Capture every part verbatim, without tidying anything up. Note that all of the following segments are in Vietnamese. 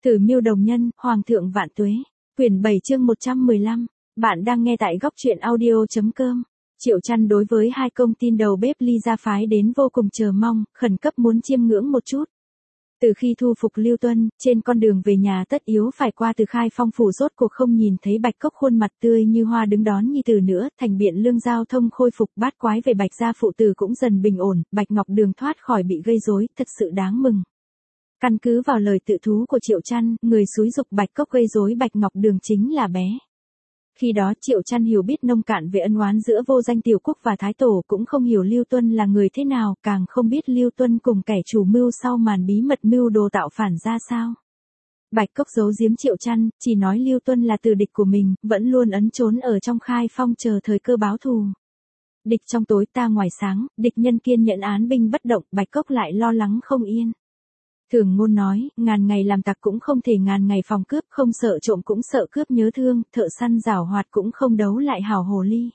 Tử Miêu Đồng Nhân, Hoàng thượng vạn tuế. Quyển bảy chương một trăm mười lăm. Bạn đang nghe tại góc truyện audio.com. Triệu Chăn đối với hai công tin đầu bếp Ly gia phái đến vô cùng chờ mong, khẩn cấp muốn chiêm ngưỡng một chút. Từ khi thu phục Lưu Tuân, trên con đường về nhà tất yếu phải qua Từ Khai Phong phủ rốt cuộc không nhìn thấy Bạch Cốc khuôn mặt tươi như hoa đứng đón nhi tử nữa, thành Biện Lương giao thông khôi phục, bát quái về Bạch gia phụ tử cũng dần bình ổn, Bạch Ngọc Đường thoát khỏi bị gây rối, thật sự đáng mừng. Căn cứ vào lời tự thú của Triệu Chăn, người xúi dục Bạch Cốc gây rối Bạch Ngọc Đường chính là bé. Khi đó Triệu Chăn hiểu biết nông cạn về ân oán giữa Vô Danh Tiểu Quốc và Thái Tổ, cũng không hiểu Lưu Tuân là người thế nào, càng không biết Lưu Tuân cùng kẻ chủ mưu sau màn bí mật mưu đồ tạo phản ra sao. Bạch Cốc giấu giếm Triệu Chăn, chỉ nói Lưu Tuân là từ địch của mình, vẫn luôn ẩn trốn ở trong Khai Phong chờ thời cơ báo thù. Địch trong tối ta ngoài sáng, địch nhân kiên nhẫn án binh bất động, Bạch Cốc lại lo lắng không yên. Thường ngôn nói, ngàn ngày làm tặc cũng không thể ngàn ngày phòng cướp, không sợ trộm cũng sợ cướp nhớ thương, thợ săn giảo hoạt cũng không đấu lại hảo hồ ly.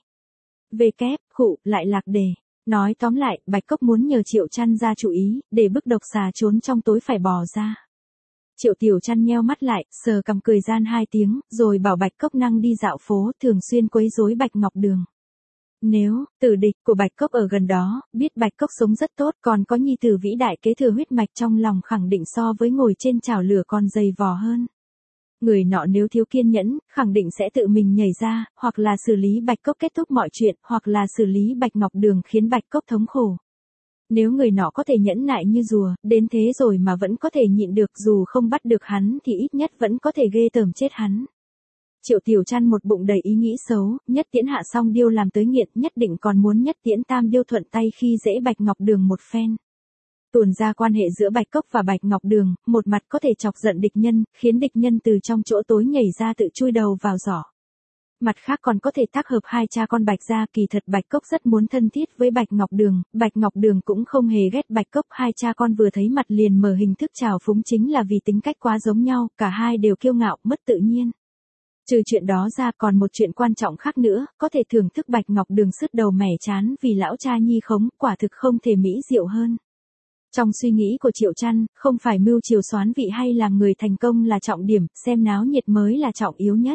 Về kép, khụ, lại lạc đề. Nói tóm lại, Bạch Cốc muốn nhờ Triệu Chăn ra chủ ý, để bức độc xà trốn trong tối phải bò ra. Triệu Tiểu Chăn nheo mắt lại, sờ cằm cười gian hai tiếng, rồi bảo Bạch Cốc năng đi dạo phố, thường xuyên quấy rối Bạch Ngọc Đường. Nếu, tử địch của Bạch Cốc ở gần đó, biết Bạch Cốc sống rất tốt, còn có nhi tử vĩ đại kế thừa huyết mạch trong lòng, khẳng định so với ngồi trên chảo lửa còn dày vò hơn. Người nọ nếu thiếu kiên nhẫn, khẳng định sẽ tự mình nhảy ra, hoặc là xử lý Bạch Cốc kết thúc mọi chuyện, hoặc là xử lý Bạch Ngọc Đường khiến Bạch Cốc thống khổ. Nếu người nọ có thể nhẫn nại như rùa, đến thế rồi mà vẫn có thể nhịn được, dù không bắt được hắn thì ít nhất vẫn có thể ghê tởm chết hắn. Triệu Tiểu Chăn một bụng đầy ý nghĩ xấu, nhất tiễn hạ song điêu làm tới nghiện, nhất định còn muốn nhất tiễn tam điêu thuận tay khi dễ Bạch Ngọc Đường một phen. Tuồn ra quan hệ giữa Bạch Cốc và Bạch Ngọc Đường, một mặt có thể chọc giận địch nhân, khiến địch nhân từ trong chỗ tối nhảy ra tự chui đầu vào giỏ. Mặt khác còn có thể tác hợp hai cha con Bạch gia, kỳ thật Bạch Cốc rất muốn thân thiết với Bạch Ngọc Đường, Bạch Ngọc Đường cũng không hề ghét Bạch Cốc, hai cha con vừa thấy mặt liền mở hình thức trào phúng chính là vì tính cách quá giống nhau, cả hai đều kiêu ngạo, mất tự nhiên. Trừ chuyện đó ra còn một chuyện quan trọng khác nữa, có thể thưởng thức Bạch Ngọc Đường sứt đầu mẻ chán vì lão cha nhi khống, quả thực không thể mỹ diệu hơn. Trong suy nghĩ của Triệu Chăn, không phải mưu triều soán vị hay làm người thành công là trọng điểm, xem náo nhiệt mới là trọng yếu nhất.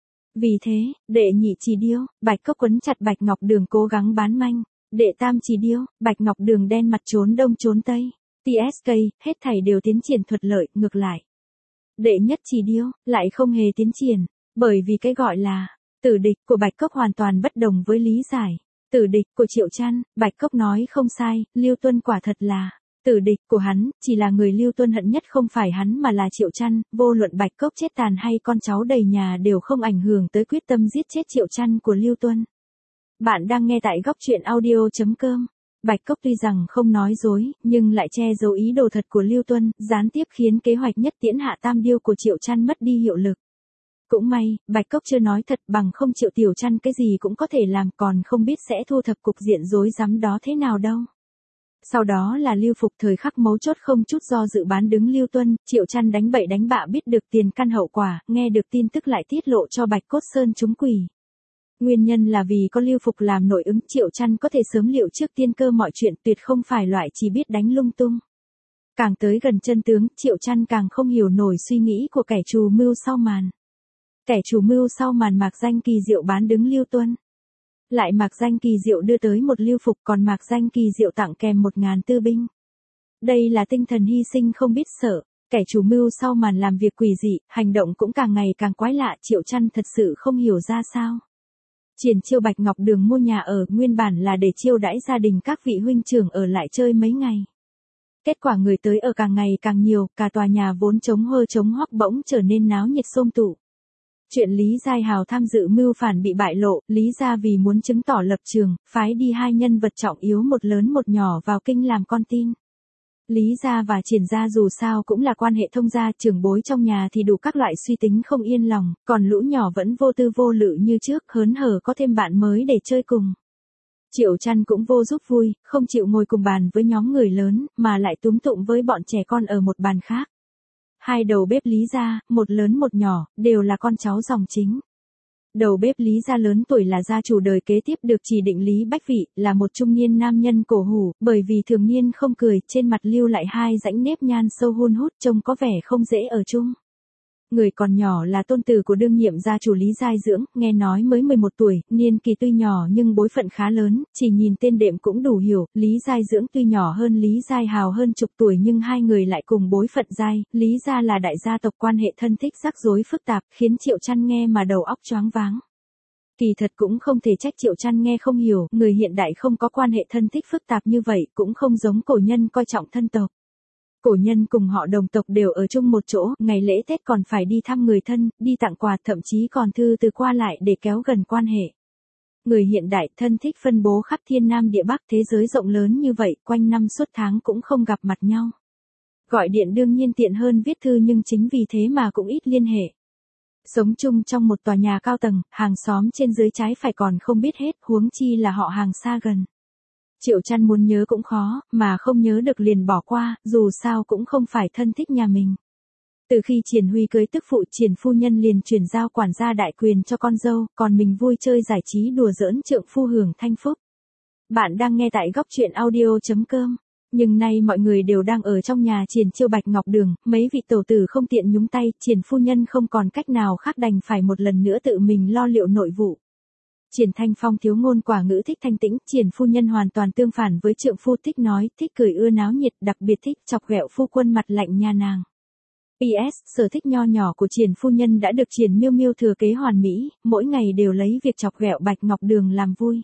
Vì thế, đệ nhị chỉ điêu, Bạch Cốc quấn chặt Bạch Ngọc Đường cố gắng bán manh. Đệ tam chỉ điêu, Bạch Ngọc Đường đen mặt trốn đông trốn tây. tê ét ca, hết thảy đều tiến triển thuận lợi, ngược lại. Đệ nhất chỉ điêu, lại không hề tiến triển. Bởi vì cái gọi là tử địch của Bạch Cốc hoàn toàn bất đồng với lý giải. Tử địch của Triệu Chăn, Bạch Cốc nói không sai, Lưu Tuân quả thật là tử địch của hắn, chỉ là người Lưu Tuân hận nhất không phải hắn mà là Triệu Chăn, vô luận Bạch Cốc chết tàn hay con cháu đầy nhà đều không ảnh hưởng tới quyết tâm giết chết Triệu Chăn của Lưu Tuân. Bạn đang nghe tại góc truyện audio.com. Bạch Cốc tuy rằng không nói dối, nhưng lại che giấu ý đồ thật của Lưu Tuân, gián tiếp khiến kế hoạch nhất tiễn hạ tam điêu của Triệu Chăn mất đi hiệu lực. Cũng may, Bạch Cốc chưa nói thật, bằng không Triệu Tiểu Chăn cái gì cũng có thể làm, còn không biết sẽ thu thập cục diện rối rắm đó thế nào đâu. Sau đó là Lưu Phục thời khắc mấu chốt không chút do dự bán đứng Lưu Tuân, Triệu Chăn đánh bậy đánh bạ biết được tiền căn hậu quả, nghe được tin tức lại tiết lộ cho Bạch Cốt Sơn chúng quỷ. Nguyên nhân là vì có Lưu Phục làm nội ứng, Triệu Chăn có thể sớm liệu trước tiên cơ mọi chuyện, tuyệt không phải loại chỉ biết đánh lung tung. Càng tới gần chân tướng, Triệu Chăn càng không hiểu nổi suy nghĩ của kẻ chủ mưu sau màn. Kẻ chủ mưu sau màn Mạc Danh Kỳ Diệu bán đứng Lưu Tuân. Lại Mạc Danh Kỳ Diệu đưa tới một Lưu Phục, còn Mạc Danh Kỳ Diệu tặng kèm một ngàn tư binh. Đây là tinh thần hy sinh không biết sợ, kẻ chủ mưu sau màn làm việc quỷ dị, hành động cũng càng ngày càng quái lạ, Triệu Chăn thật sự không hiểu ra sao. Triển chiêu Bạch Ngọc Đường mua nhà ở, nguyên bản là để chiêu đãi gia đình các vị huynh trưởng ở lại chơi mấy ngày. Kết quả người tới ở càng ngày càng nhiều, cả tòa nhà vốn trống hơ trống hoắc bỗng trở nên náo nhiệt xôm tụ. Chuyện Lý Giai Hào tham dự mưu phản bị bại lộ, Lý gia vì muốn chứng tỏ lập trường, phái đi hai nhân vật trọng yếu một lớn một nhỏ vào kinh làm con tin. Lý gia và Triển gia dù sao cũng là quan hệ thông gia, trưởng bối trong nhà thì đủ các loại suy tính không yên lòng, còn lũ nhỏ vẫn vô tư vô lự như trước, hớn hở có thêm bạn mới để chơi cùng. Triệu Chăn cũng vô giúp vui, không chịu ngồi cùng bàn với nhóm người lớn, mà lại túm tụm với bọn trẻ con ở một bàn khác. Hai đầu bếp Lý gia, một lớn một nhỏ, đều là con cháu dòng chính. Đầu bếp Lý gia lớn tuổi là gia chủ đời kế tiếp được chỉ định Lý Bách Vị, là một trung niên nam nhân cổ hủ, bởi vì thường niên không cười, trên mặt lưu lại hai rãnh nếp nhăn sâu hun hút, trông có vẻ không dễ ở chung. Người còn nhỏ là tôn tử của đương nhiệm gia chủ Lý Giai Dưỡng, nghe nói mới mười một tuổi, niên kỳ tuy nhỏ nhưng bối phận khá lớn, chỉ nhìn tên đệm cũng đủ hiểu, Lý Giai Dưỡng tuy nhỏ hơn Lý Giai Hào hơn chục tuổi nhưng hai người lại cùng bối phận giai, Lý gia là đại gia tộc quan hệ thân thích rắc rối phức tạp, khiến Triệu Chăn nghe mà đầu óc choáng váng. Kỳ thật cũng không thể trách Triệu Chăn nghe không hiểu, người hiện đại không có quan hệ thân thích phức tạp như vậy, cũng không giống cổ nhân coi trọng thân tộc. Cổ nhân cùng họ đồng tộc đều ở chung một chỗ, ngày lễ Tết còn phải đi thăm người thân, đi tặng quà, thậm chí còn thư từ qua lại để kéo gần quan hệ. Người hiện đại thân thích phân bố khắp thiên nam địa bắc, thế giới rộng lớn như vậy, quanh năm suốt tháng cũng không gặp mặt nhau. Gọi điện đương nhiên tiện hơn viết thư nhưng chính vì thế mà cũng ít liên hệ. Sống chung trong một tòa nhà cao tầng, hàng xóm trên dưới trái phải còn không biết hết, huống chi là họ hàng xa gần. Triệu Chăn muốn nhớ cũng khó, mà không nhớ được liền bỏ qua, dù sao cũng không phải thân thích nhà mình. Từ khi Triển Huy cưới tức phụ, Triển phu nhân liền chuyển giao quản gia đại quyền cho con dâu, còn mình vui chơi giải trí đùa giỡn trượng phu hưởng thanh phúc. Bạn đang nghe tại góc truyện audio chấm com. Nhưng nay mọi người đều đang ở trong nhà Triển Chiêu Bạch Ngọc Đường, mấy vị tổ tử không tiện nhúng tay, Triển phu nhân không còn cách nào khác đành phải một lần nữa tự mình lo liệu nội vụ. Triển Thanh Phong thiếu ngôn quả ngữ, thích thanh tĩnh, Triển phu nhân hoàn toàn tương phản với trượng phu, thích nói, thích cười, ưa náo nhiệt, đặc biệt thích chọc ghẹo phu quân mặt lạnh nhà nàng. pê ét, sở thích nho nhỏ của Triển phu nhân đã được Triển Miêu Miêu thừa kế hoàn mỹ, mỗi ngày đều lấy việc chọc ghẹo Bạch Ngọc Đường làm vui.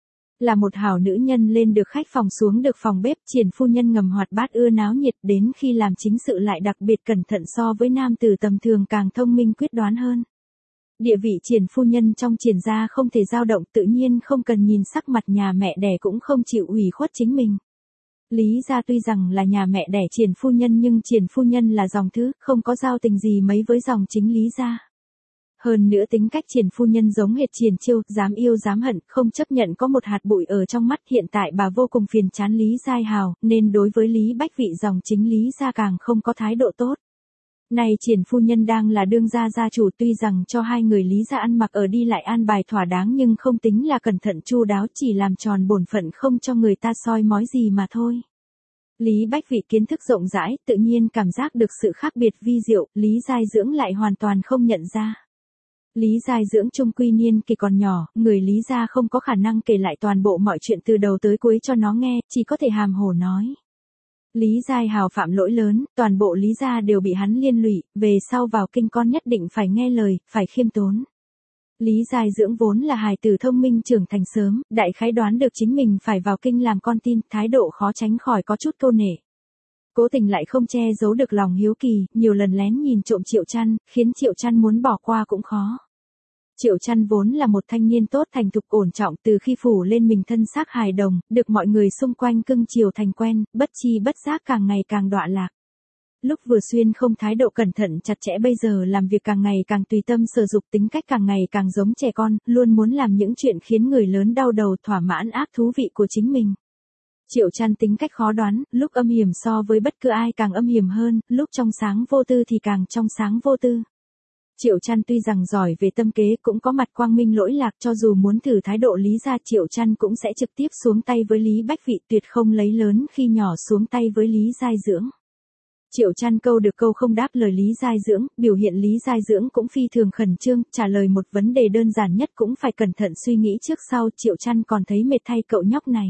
Là một hảo nữ nhân lên được khách phòng xuống được phòng bếp, Triển phu nhân ngầm hoạt bát ưa náo nhiệt, đến khi làm chính sự lại đặc biệt cẩn thận, so với nam tử tầm thường càng thông minh quyết đoán hơn. Địa vị Triển phu nhân trong Triển gia không thể dao động, tự nhiên không cần nhìn sắc mặt nhà mẹ đẻ cũng không chịu ủy khuất chính mình. Lý gia tuy rằng là nhà mẹ đẻ Triển phu nhân nhưng Triển phu nhân là dòng thứ, không có giao tình gì mấy với dòng chính Lý gia. Hơn nữa tính cách Triển phu nhân giống hệt Triển Chiêu, dám yêu dám hận, không chấp nhận có một hạt bụi ở trong mắt, hiện tại bà vô cùng phiền chán Lý Giai Hào, nên đối với Lý Bách Vị dòng chính Lý gia càng không có thái độ tốt. Này Triển phu nhân đang là đương gia gia chủ, tuy rằng cho hai người Lý gia ăn mặc ở đi lại an bài thỏa đáng nhưng không tính là cẩn thận chu đáo, chỉ làm tròn bổn phận không cho người ta soi mói gì mà thôi. Lý Bách Vị kiến thức rộng rãi, tự nhiên cảm giác được sự khác biệt vi diệu, Lý Giai Dưỡng lại hoàn toàn không nhận ra. Lý Giai Dưỡng trung quy niên kỳ còn nhỏ, người Lý gia không có khả năng kể lại toàn bộ mọi chuyện từ đầu tới cuối cho nó nghe, chỉ có thể hàm hồ nói. Lý Giai Hào phạm lỗi lớn, toàn bộ Lý gia đều bị hắn liên lụy, về sau vào kinh con nhất định phải nghe lời, phải khiêm tốn. Lý Giai Dưỡng vốn là hài tử thông minh trưởng thành sớm, đại khái đoán được chính mình phải vào kinh làm con tin, thái độ khó tránh khỏi có chút câu nể. Cố tình lại không che giấu được lòng hiếu kỳ, nhiều lần lén nhìn trộm Triệu Chăn, khiến Triệu Chăn muốn bỏ qua cũng khó. Triệu Chăn vốn là một thanh niên tốt, thành thục ổn trọng, từ khi phủ lên mình thân xác hài đồng, được mọi người xung quanh cưng chiều thành quen, bất chi bất giác càng ngày càng đọa lạc. Lúc vừa xuyên không thái độ cẩn thận chặt chẽ, bây giờ làm việc càng ngày càng tùy tâm sở dục, tính cách càng ngày càng giống trẻ con, luôn muốn làm những chuyện khiến người lớn đau đầu, thỏa mãn ác thú vị của chính mình. Triệu Chăn tính cách khó đoán, lúc âm hiểm so với bất cứ ai càng âm hiểm hơn, lúc trong sáng vô tư thì càng trong sáng vô tư. Triệu Chăn tuy rằng giỏi về tâm kế, cũng có mặt quang minh lỗi lạc, cho dù muốn thử thái độ Lý gia, Triệu Chăn cũng sẽ trực tiếp xuống tay với Lý Bách Vị, tuyệt không lấy lớn khi nhỏ xuống tay với Lý Giai Dưỡng. Triệu Chăn câu được câu không đáp lời Lý Giai Dưỡng, biểu hiện Lý Giai Dưỡng cũng phi thường khẩn trương, trả lời một vấn đề đơn giản nhất cũng phải cẩn thận suy nghĩ trước sau, Triệu Chăn còn thấy mệt thay cậu nhóc này.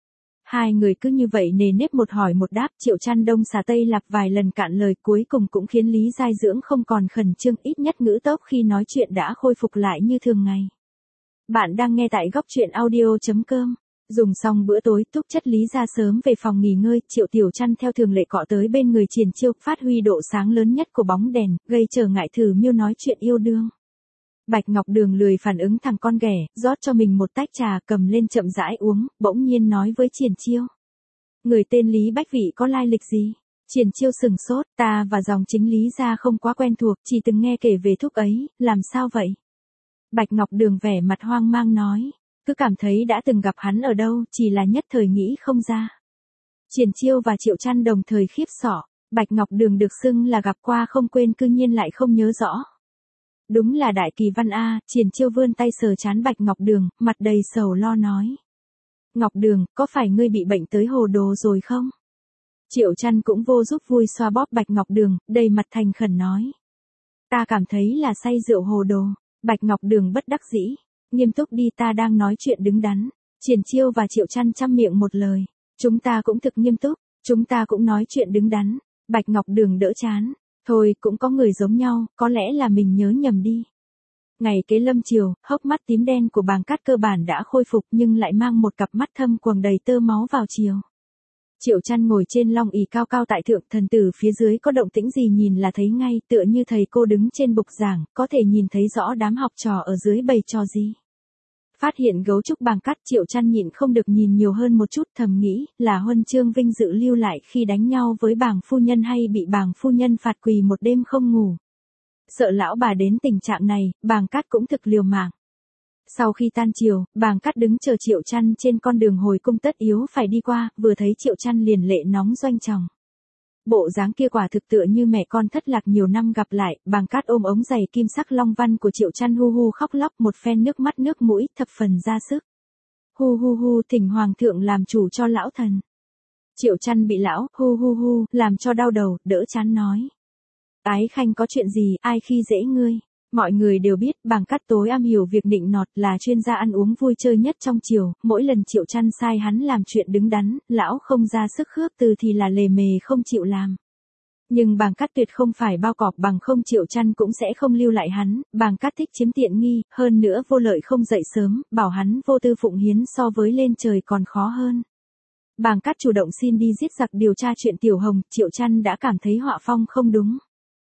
Hai người cứ như vậy nề nếp một hỏi một đáp, Triệu Chăn đông xà tây lặp vài lần cạn lời, cuối cùng cũng khiến Lý Giai Dưỡng không còn khẩn trương, ít nhất ngữ tốc khi nói chuyện đã khôi phục lại như thường ngày. Bạn đang nghe tại góc truyện audio chấm com. Dùng xong bữa tối, Túc Chất Lý ra sớm về phòng nghỉ ngơi, Triệu Tiểu Chăn theo thường lệ cọ tới bên người Triển Chiêu, phát huy độ sáng lớn nhất của bóng đèn, gây trở ngại Thử Miêu nói chuyện yêu đương. Bạch Ngọc Đường lười phản ứng thằng con ghẻ, rót cho mình một tách trà, cầm lên chậm rãi uống, bỗng nhiên nói với Triển Chiêu. Người tên Lý Bách Vị có lai lịch gì? Triển Chiêu sừng sốt, ta và dòng chính Lý gia không quá quen thuộc, chỉ từng nghe kể về thúc ấy, làm sao vậy? Bạch Ngọc Đường vẻ mặt hoang mang nói, cứ cảm thấy đã từng gặp hắn ở đâu, chỉ là nhất thời nghĩ không ra. Triển Chiêu và Triệu Chăn đồng thời khiếp sợ, Bạch Ngọc Đường được xưng là gặp qua không quên cư nhiên lại không nhớ rõ. Đúng là đại kỳ văn a, Triển Chiêu vươn tay sờ trán Bạch Ngọc Đường, mặt đầy sầu lo nói. Ngọc Đường, có phải ngươi bị bệnh tới hồ đồ rồi không? Triệu Chăn cũng vô giúp vui xoa bóp Bạch Ngọc Đường, đầy mặt thành khẩn nói. Ta cảm thấy là say rượu hồ đồ. Bạch Ngọc Đường bất đắc dĩ. Nghiêm túc đi, ta đang nói chuyện đứng đắn. Triển Chiêu và Triệu Chăn chăm miệng một lời. Chúng ta cũng thực nghiêm túc. Chúng ta cũng nói chuyện đứng đắn. Bạch Ngọc Đường đỡ chán. Thôi, cũng có người giống nhau, có lẽ là mình nhớ nhầm đi. Ngày kế lâm chiều, hốc mắt tím đen của Bàng Cát cơ bản đã khôi phục nhưng lại mang một cặp mắt thâm quầng đầy tơ máu vào chiều. Triệu Chăn ngồi trên long ỷ cao cao tại thượng, thần tử phía dưới có động tĩnh gì nhìn là thấy ngay, tựa như thầy cô đứng trên bục giảng, có thể nhìn thấy rõ đám học trò ở dưới bày trò gì. Phát hiện gấu trúc Bàng Cát, Triệu Chăn nhịn không được nhìn nhiều hơn một chút, thầm nghĩ, là huân chương vinh dự lưu lại khi đánh nhau với Bàng phu nhân hay bị Bàng phu nhân phạt quỳ một đêm không ngủ. Sợ lão bà đến tình trạng này, Bàng Cát cũng thực liều mạng. Sau khi tan chiều, Bàng Cát đứng chờ Triệu Chăn trên con đường hồi cung tất yếu phải đi qua, vừa thấy Triệu Chăn liền lệ nóng doanh tròng. Bộ dáng kia quả thực tựa như mẹ con thất lạc nhiều năm gặp lại, Bàng Cát ôm ống giày kim sắc long văn của Triệu Chăn hu hu khóc lóc một phen nước mắt nước mũi, thập phần ra sức. Hu hu hu, thỉnh hoàng thượng làm chủ cho lão thần. Triệu Chăn bị lão hu hu hu làm cho đau đầu, đỡ chán nói. Ái khanh có chuyện gì, ai khi dễ ngươi? Mọi người đều biết, Bàng Cát tối am hiểu việc nịnh nọt, là chuyên gia ăn uống vui chơi nhất trong triều, mỗi lần Triệu Chăn sai hắn làm chuyện đứng đắn, lão không ra sức khước từ thì là lề mề không chịu làm. Nhưng Bàng Cát tuyệt không phải bao cọp, bằng không Triệu Chăn cũng sẽ không lưu lại hắn. Bàng Cát thích chiếm tiện nghi, hơn nữa vô lợi không dậy sớm, bảo hắn vô tư phụng hiến so với lên trời còn khó hơn. Bàng Cát chủ động xin đi giết giặc điều tra chuyện Tiểu Hồng, Triệu Chăn đã cảm thấy họa phong không đúng.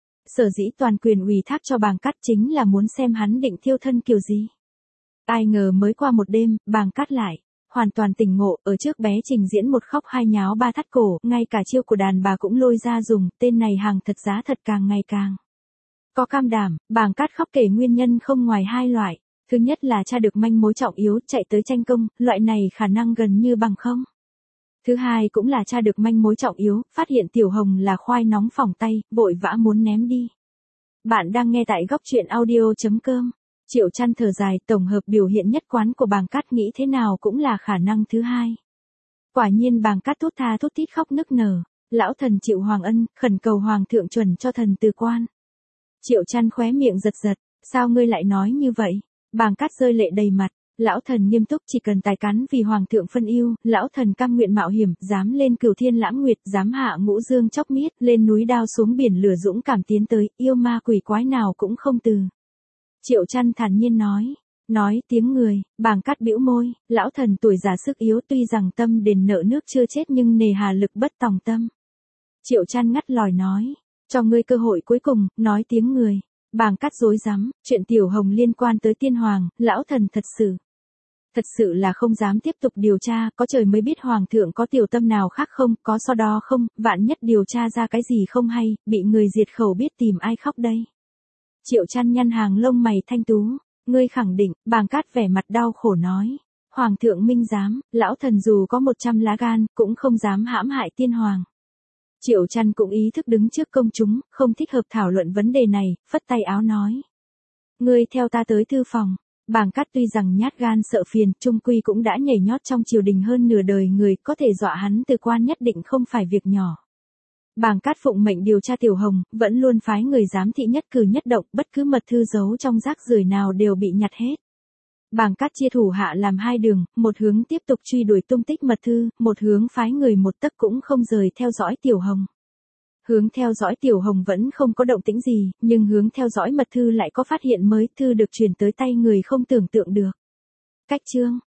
Sở dĩ toàn quyền ủy thác cho Bàng Cát chính là muốn xem hắn định thiêu thân kiểu gì. Ai ngờ mới qua một đêm, Bàng Cát lại hoàn toàn tỉnh ngộ, ở trước bé trình diễn một khóc hai nháo ba thắt cổ, ngay cả chiêu của đàn bà cũng lôi ra dùng, tên này hàng thật giá thật càng ngày càng có cam đảm. Bàng Cát khóc kể nguyên nhân không ngoài hai loại. Thứ nhất là tra được manh mối trọng yếu, chạy tới tranh công, loại này khả năng gần như bằng không. Thứ hai cũng là tra được manh mối trọng yếu, phát hiện Tiểu Hồng là khoai nóng phỏng tay, vội vã muốn ném đi. Bạn đang nghe tại góc truyện audio chấm com. Triệu Chăn thở dài, tổng hợp biểu hiện nhất quán của Bàng Cát nghĩ thế nào cũng là khả năng thứ hai. Quả nhiên Bàng Cát thút tha thút thít khóc nức nở. Lão thần chịu hoàng ân, khẩn cầu hoàng thượng chuẩn cho thần từ quan. Triệu Chăn khóe miệng giật giật, sao ngươi lại nói như vậy? Bàng Cát rơi lệ đầy mặt. Lão thần nghiêm túc, chỉ cần tài cán vì hoàng thượng phân ưu, lão thần cam nguyện mạo hiểm, dám lên cửu thiên lãng nguyệt, dám hạ ngũ dương chóc miết, lên núi đao xuống biển lửa dũng cảm tiến tới, yêu ma quỷ quái nào cũng không từ. Triệu Chăn thản nhiên nói, nói tiếng người. Bàng Cát bĩu môi, lão thần tuổi già sức yếu, tuy rằng tâm đền nợ nước chưa chết nhưng nề hà lực bất tòng tâm. Triệu Chăn ngắt lòi nói, cho ngươi cơ hội cuối cùng, nói tiếng người. Bàng Cát rối rắm, chuyện Tiểu Hồng liên quan tới tiên hoàng, lão thần thật sự Thật sự là không dám tiếp tục điều tra, có trời mới biết hoàng thượng có tiểu tâm nào khác không, có so đo không, vạn nhất điều tra ra cái gì không hay, bị người diệt khẩu biết tìm ai khóc đây. Triệu Chăn nhăn hàng lông mày thanh tú, ngươi khẳng định. Bàng Cát vẻ mặt đau khổ nói, hoàng thượng minh giám, lão thần dù có một trăm lá gan, cũng không dám hãm hại tiên hoàng. Triệu Chăn cũng ý thức đứng trước công chúng, không thích hợp thảo luận vấn đề này, phất tay áo nói, ngươi theo ta tới thư phòng. Bàng Cát tuy rằng nhát gan sợ phiền, chung quy cũng đã nhảy nhót trong triều đình hơn nửa đời người, có thể dọa hắn từ quan nhất định không phải việc nhỏ. Bàng Cát phụng mệnh điều tra Tiểu Hồng, vẫn luôn phái người giám thị nhất cử nhất động, bất cứ mật thư giấu trong rác rưởi nào đều bị nhặt hết. Bàng Cát chia thủ hạ làm hai đường, một hướng tiếp tục truy đuổi tung tích mật thư, một hướng phái người một tấc cũng không rời theo dõi Tiểu Hồng. Hướng theo dõi Tiểu Hồng vẫn không có động tĩnh gì, nhưng hướng theo dõi mật thư lại có phát hiện mới, thư được truyền tới tay người không tưởng tượng được. Cách chương